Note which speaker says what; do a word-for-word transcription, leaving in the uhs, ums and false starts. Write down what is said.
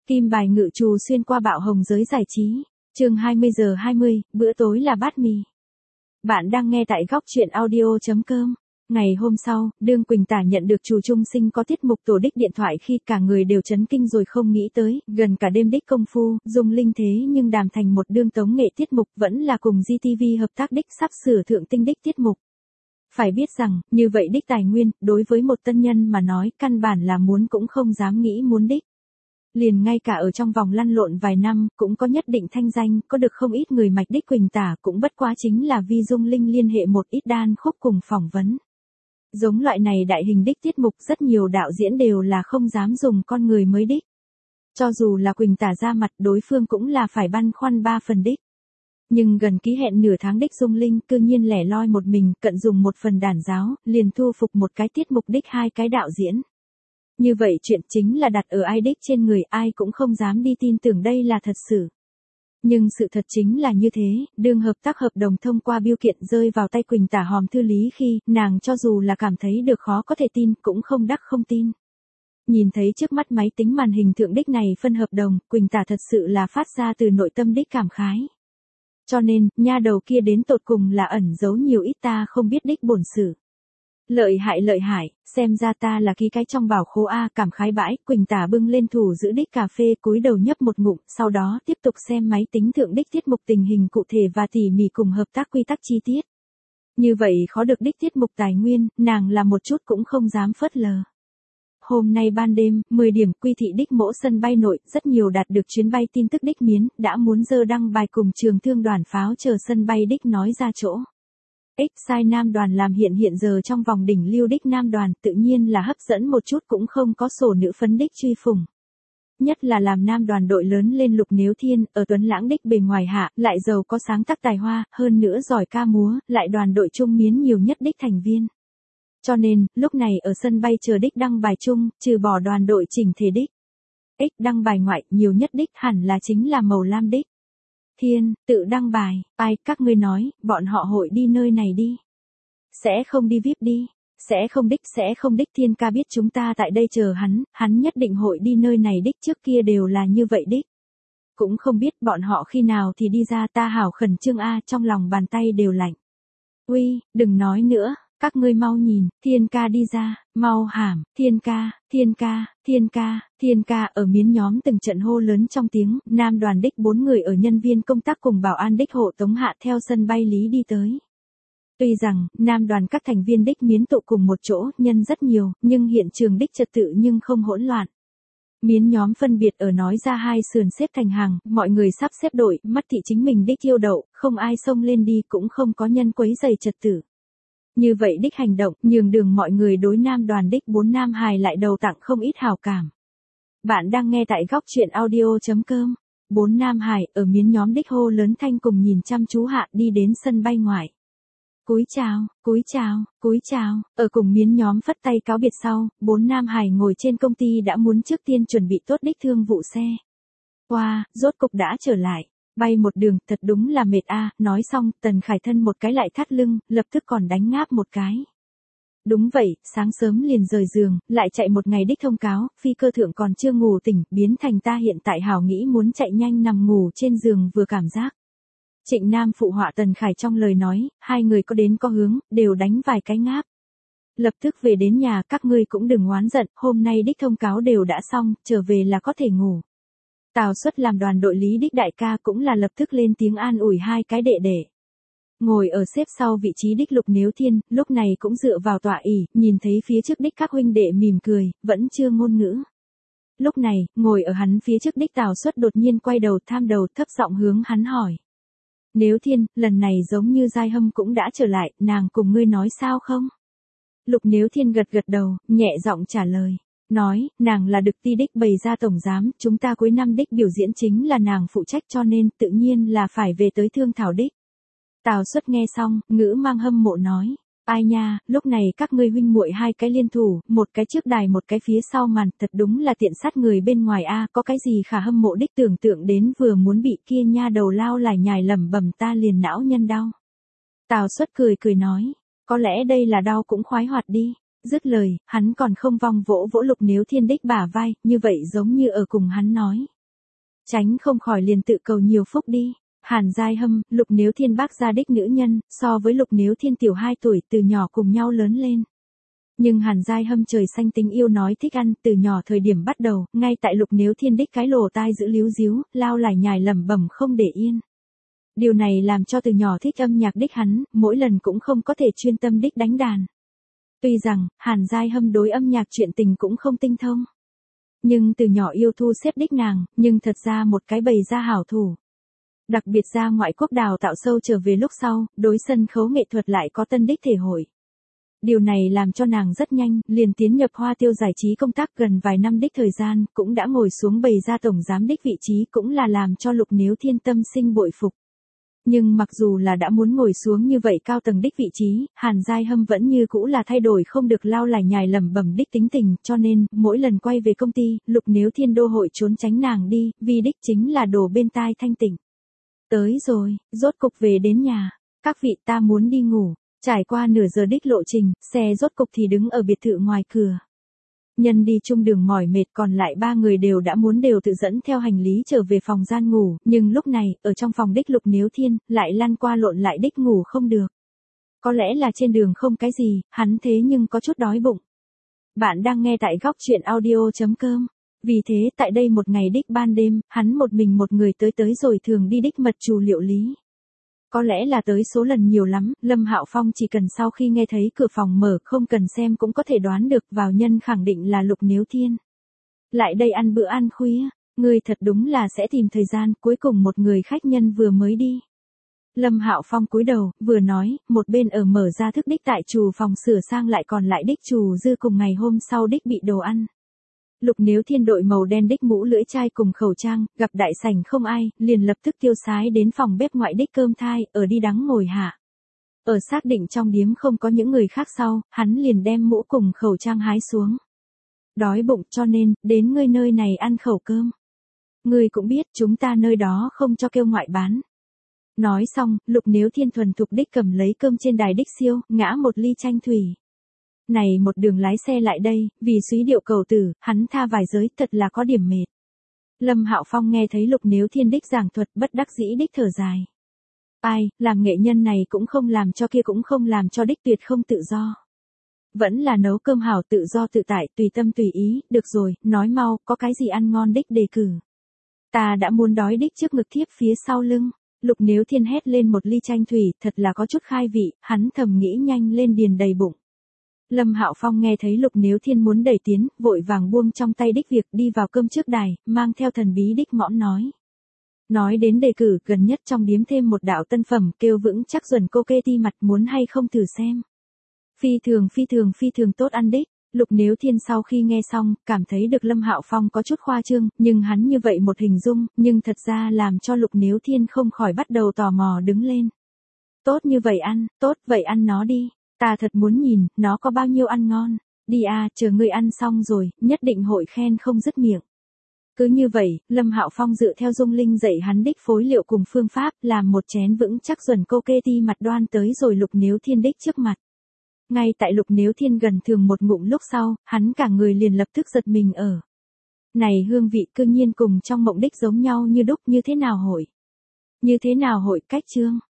Speaker 1: Kim bài ngự trù xuyên qua bạo hồng giới giải trí. Chương hai mươi giờ hai mươi, bữa tối là bát mì. Bạn đang nghe tại góc truyện audio chấm com. Ngày hôm sau, Đương Quỳnh Tả nhận được Trù Trung Sinh có tiết mục tổ đích điện thoại khi cả người đều chấn kinh rồi không nghĩ tới, gần cả đêm đích công phu, Dung Linh thế nhưng đàm thành một đương tống nghệ tiết mục vẫn là cùng giê tê vê hợp tác đích sắp sửa thượng tinh đích tiết mục. Phải biết rằng, như vậy đích tài nguyên, đối với một tân nhân mà nói, căn bản là muốn cũng không dám nghĩ muốn đích. Liền ngay cả ở trong vòng lăn lộn vài năm, cũng có nhất định thanh danh, có được không ít người mạch đích Quỳnh Tả cũng bất quá chính là vì Dung Linh liên hệ một ít đan khúc cùng phỏng vấn. Giống loại này đại hình đích tiết mục rất nhiều đạo diễn đều là không dám dùng con người mới đích. Cho dù là Quỳnh Tả ra mặt đối phương cũng là phải băn khoăn ba phần đích. Nhưng gần ký hẹn nửa tháng đích Dung Linh cư nhiên lẻ loi một mình, cận dùng một phần đàn giáo, liền thu phục một cái tiết mục đích hai cái đạo diễn. Như vậy chuyện chính là đặt ở ai đích trên người ai cũng không dám đi tin tưởng đây là thật sự. Nhưng sự thật chính là như thế, đương hợp tác hợp đồng thông qua biêu kiện rơi vào tay Quỳnh Tả hòm thư lý khi, nàng cho dù là cảm thấy được khó có thể tin, cũng không đắc không tin. Nhìn thấy trước mắt máy tính màn hình thượng đích này phân hợp đồng, Quỳnh Tả thật sự là phát ra từ nội tâm đích cảm khái. Cho nên, nha đầu kia đến tột cùng là ẩn giấu nhiều ít ta không biết đích bổn sự. Lợi hại lợi hại, xem ra ta là ký cái trong bảo khố A, cảm khái bãi. Quỳnh Tả bưng lên thủ giữ đích cà phê, cúi đầu nhấp một ngụm, sau đó tiếp tục xem máy tính thượng đích tiết mục tình hình cụ thể và tỉ mỉ cùng hợp tác quy tắc chi tiết. Như vậy khó được đích tiết mục tài nguyên, nàng là một chút cũng không dám phớt lờ. Hôm nay ban đêm, mười điểm quy thị đích mỗ sân bay nội, rất nhiều đạt được chuyến bay tin tức đích miến, đã muốn dơ đăng bài cùng trường thương đoàn pháo chờ sân bay đích nói ra chỗ. X-Sai Nam đoàn làm hiện hiện giờ trong vòng đỉnh lưu đích Nam đoàn tự nhiên là hấp dẫn một chút cũng không có sổ nữ phấn đích truy phùng. Nhất là làm Nam đoàn đội lớn lên Lục Nếu Thiên, ở Tuấn Lãng đích bề ngoài hạ, lại giàu có sáng tác tài hoa, hơn nữa giỏi ca múa, lại đoàn đội trung miến nhiều nhất đích thành viên. Cho nên, lúc này ở sân bay chờ đích đăng bài chung, trừ bỏ đoàn đội chỉnh thể đích. X đăng bài ngoại, nhiều nhất đích hẳn là chính là màu lam đích. Thiên, tự đăng bài, ai, các ngươi nói, bọn họ hội đi nơi này đi. Sẽ không đi vi ai pi đi, sẽ không đích, sẽ không đích. Thiên ca biết chúng ta tại đây chờ hắn, hắn nhất định hội đi nơi này đích, trước kia đều là như vậy đích. Cũng không biết bọn họ khi nào thì đi ra, ta hảo khẩn trương a, trong lòng bàn tay đều lạnh. Uy, đừng nói nữa. Các ngươi mau nhìn, Thiên ca đi ra, mau hàm, Thiên ca, Thiên ca, Thiên ca, Thiên ca ở miến nhóm từng trận hô lớn trong tiếng, Nam đoàn đích bốn người ở nhân viên công tác cùng bảo an đích hộ tống hạ theo sân bay lý đi tới. Tuy rằng, Nam đoàn các thành viên đích miến tụ cùng một chỗ, nhân rất nhiều, nhưng hiện trường đích trật tự nhưng không hỗn loạn. Miến nhóm phân biệt ở nói ra hai sườn xếp thành hàng, mọi người sắp xếp đội, mắt thị chính mình đích yêu đậu, không ai xông lên đi cũng không có nhân quấy giày trật tự. Như vậy đích hành động, nhường đường mọi người đối Nam đoàn đích bốn nam hài lại đầu tặng không ít hảo cảm. Bạn đang nghe tại góc truyện audio chấm com. Bốn nam hài ở miến nhóm đích hô lớn thanh cùng nhìn chăm chú hạ đi đến sân bay ngoài. Cúi chào, cúi chào, cúi chào, ở cùng miến nhóm phất tay cáo biệt sau, bốn nam hài ngồi trên công ty đã muốn trước tiên chuẩn bị tốt đích thương vụ xe. Wow, rốt cục đã trở lại. Bay một đường, thật đúng là mệt a. Nói xong, Tần Khải thân một cái lại thắt lưng, lập tức còn đánh ngáp một cái. Đúng vậy, sáng sớm liền rời giường, lại chạy một ngày đích thông cáo, phi cơ thượng còn chưa ngủ tỉnh, biến thành ta hiện tại hảo nghĩ muốn chạy nhanh nằm ngủ trên giường vừa cảm giác. Trịnh Nam phụ họa Tần Khải trong lời nói, hai người có đến có hướng, đều đánh vài cái ngáp. Lập tức về đến nhà, các ngươi cũng đừng oán giận, hôm nay đích thông cáo đều đã xong, trở về là có thể ngủ. Tào Xuất làm đoàn đội lý đích đại ca cũng là lập tức lên tiếng an ủi hai cái đệ đệ. Ngồi ở xếp sau vị trí đích Lục Nếu Thiên, lúc này cũng dựa vào tọa ỷ, nhìn thấy phía trước đích các huynh đệ mỉm cười, vẫn chưa ngôn ngữ. Lúc này, ngồi ở hắn phía trước đích Tào Xuất đột nhiên quay đầu tham đầu thấp giọng hướng hắn hỏi. Nếu Thiên, lần này giống như Giai Hâm cũng đã trở lại, nàng cùng ngươi nói sao không? Lục Nếu Thiên gật gật đầu, nhẹ giọng trả lời. Nói, nàng là Đực Ti đích bày ra tổng giám, chúng ta cuối năm đích biểu diễn chính là nàng phụ trách cho nên tự nhiên là phải về tới thương thảo đích. Tào Xuất nghe xong, ngữ mang hâm mộ nói, ai nha, lúc này các ngươi huynh muội hai cái liên thủ, một cái trước đài một cái phía sau màn, thật đúng là tiện sát người bên ngoài a, có cái gì khả hâm mộ đích tưởng tượng đến vừa muốn bị kia nha đầu lao lại nhài lẩm bẩm ta liền não nhân đau. Tào Xuất cười cười nói, có lẽ đây là đau cũng khoái hoạt đi. Dứt lời, hắn còn không vong vỗ vỗ Lục Nếu Thiên đích bả vai, như vậy giống như ở cùng hắn nói. tránh không khỏi liền tự cầu nhiều phúc đi. Hàn Giai Hâm, Lục Nếu Thiên bác gia đích nữ nhân, so với Lục Nếu Thiên tiểu hai tuổi, từ nhỏ cùng nhau lớn lên. Nhưng Hàn Giai Hâm trời xanh tính yêu nói thích ăn, từ nhỏ thời điểm bắt đầu, ngay tại Lục Nếu Thiên đích cái lồ tai giữ líu díu, lao lải nhải lẩm bẩm không để yên. Điều này làm cho từ nhỏ thích âm nhạc đích hắn, mỗi lần cũng không có thể chuyên tâm đích đánh đàn. Tuy rằng, Hàn Giai Hâm đối âm nhạc chuyện tình cũng không tinh thông. Nhưng từ nhỏ yêu thu xếp đích nàng, nhưng thật ra một cái bày ra hảo thủ. Đặc biệt ra ngoại quốc đào tạo sâu trở về lúc sau, đối sân khấu nghệ thuật lại có tân đích thể hội. Điều này làm cho nàng rất nhanh, liền tiến nhập Hoa Tiêu giải trí công tác gần vài năm đích thời gian, cũng đã ngồi xuống bày ra tổng giám đích vị trí, cũng là làm cho Lục Nếu Thiên tâm sinh bội phục. Nhưng mặc dù là đã muốn ngồi xuống như vậy cao tầng đích vị trí, Hàn Giai Hâm vẫn như cũ là thay đổi không được lao lải nhải lẩm bẩm đích tính tình, cho nên, mỗi lần quay về công ty, Lục Nếu Thiên đô hội trốn tránh nàng đi, vì đích chính là đổ bên tai thanh tỉnh. Tới rồi, rốt cục về đến nhà. Các vị, ta muốn đi ngủ. Trải qua nửa giờ đích lộ trình, xe rốt cục thì đứng ở biệt thự ngoài cửa. Nhân đi chung đường mỏi mệt, còn lại ba người đều đã muốn đều tự dẫn theo hành lý trở về phòng gian ngủ, nhưng lúc này, ở trong phòng đích Lục Nếu Thiên, lại lăn qua lộn lại đích ngủ không được. Có lẽ là trên đường không cái gì, hắn thế nhưng có chút đói bụng. Bạn đang nghe tại góc truyện audio chấm com. Vì thế, tại đây một ngày đích ban đêm, hắn một mình một người tới tới rồi thường đi đích mật trù Liệu Lý. Có lẽ là tới số lần nhiều lắm, Lâm Hạo Phong chỉ cần sau khi nghe thấy cửa phòng mở không cần xem cũng có thể đoán được vào nhân khẳng định là Lục Nếu Thiên. Lại đây ăn bữa ăn khuya, người thật đúng là sẽ tìm thời gian, cuối cùng một người khách nhân vừa mới đi. Lâm Hạo Phong cúi đầu, vừa nói, một bên ở mở ra thức đích tại trù phòng sửa sang lại còn lại đích trù dư cùng ngày hôm sau đích bị đồ ăn. Lục Nếu Thiên đội màu đen đích mũ lưỡi chai cùng khẩu trang, gặp đại sảnh không ai, liền lập tức tiêu sái đến phòng bếp ngoại đích cơm thai, ở đi đắng ngồi hạ. Ở xác định trong điếm không có những người khác sau, hắn liền đem mũ cùng khẩu trang hái xuống. Đói bụng cho nên, đến ngươi nơi này ăn khẩu cơm. Ngươi cũng biết chúng ta nơi đó không cho kêu ngoại bán. Nói xong, Lục Nếu Thiên thuần thục đích cầm lấy cơm trên đài đích siêu, ngã một ly chanh thủy. Này một đường lái xe lại đây, vì suý điệu cầu tử, hắn tha vài giới, thật là có điểm mệt. Lâm Hạo Phong nghe thấy Lục Nếu Thiên đích giảng thuật, bất đắc dĩ đích thở dài. Ai, làm nghệ nhân này cũng không làm cho kia cũng không làm cho đích tuyệt không tự do. Vẫn là nấu cơm hảo tự do tự tại, tùy tâm tùy ý, được rồi, nói mau, có cái gì ăn ngon đích đề cử. Ta đã muốn đói đích trước ngực thiếp phía sau lưng. Lục Nếu Thiên hét lên một ly chanh thủy, thật là có chút khai vị, hắn thầm nghĩ nhanh lên điền đầy bụng. Lâm Hạo Phong nghe thấy Lục Nếu Thiên muốn đẩy tiến, vội vàng buông trong tay đích việc đi vào cơm trước đài, mang theo thần bí đích mõm nói. Nói đến đề cử, gần nhất trong điếm thêm một đạo tân phẩm, kêu vững chắc duẩn cô kê ti mặt, muốn hay không thử xem. Phi thường phi thường phi thường tốt ăn đích. Lục Nếu Thiên sau khi nghe xong, cảm thấy được Lâm Hạo Phong có chút khoa trương, nhưng hắn như vậy một hình dung, nhưng thật ra làm cho Lục Nếu Thiên không khỏi bắt đầu tò mò đứng lên. Tốt như vậy ăn, tốt vậy ăn nó đi. Ta thật muốn nhìn, nó có bao nhiêu ăn ngon. Đi à, chờ ngươi ăn xong rồi, nhất định hội khen không dứt miệng. Cứ như vậy, Lâm Hạo Phong dựa theo Dung Linh dạy hắn đích phối liệu cùng phương pháp, làm một chén vững chắc duẩn cô kê ti mặt đoan tới rồi Lục Nếu Thiên đích trước mặt. Ngay tại Lục Nếu Thiên gần thường một ngụm lúc sau, hắn cả người liền lập tức giật mình ở. Này hương vị cương nhiên cùng trong mộng đích giống nhau như đúc, như thế nào hội? Như thế nào hội cách chương?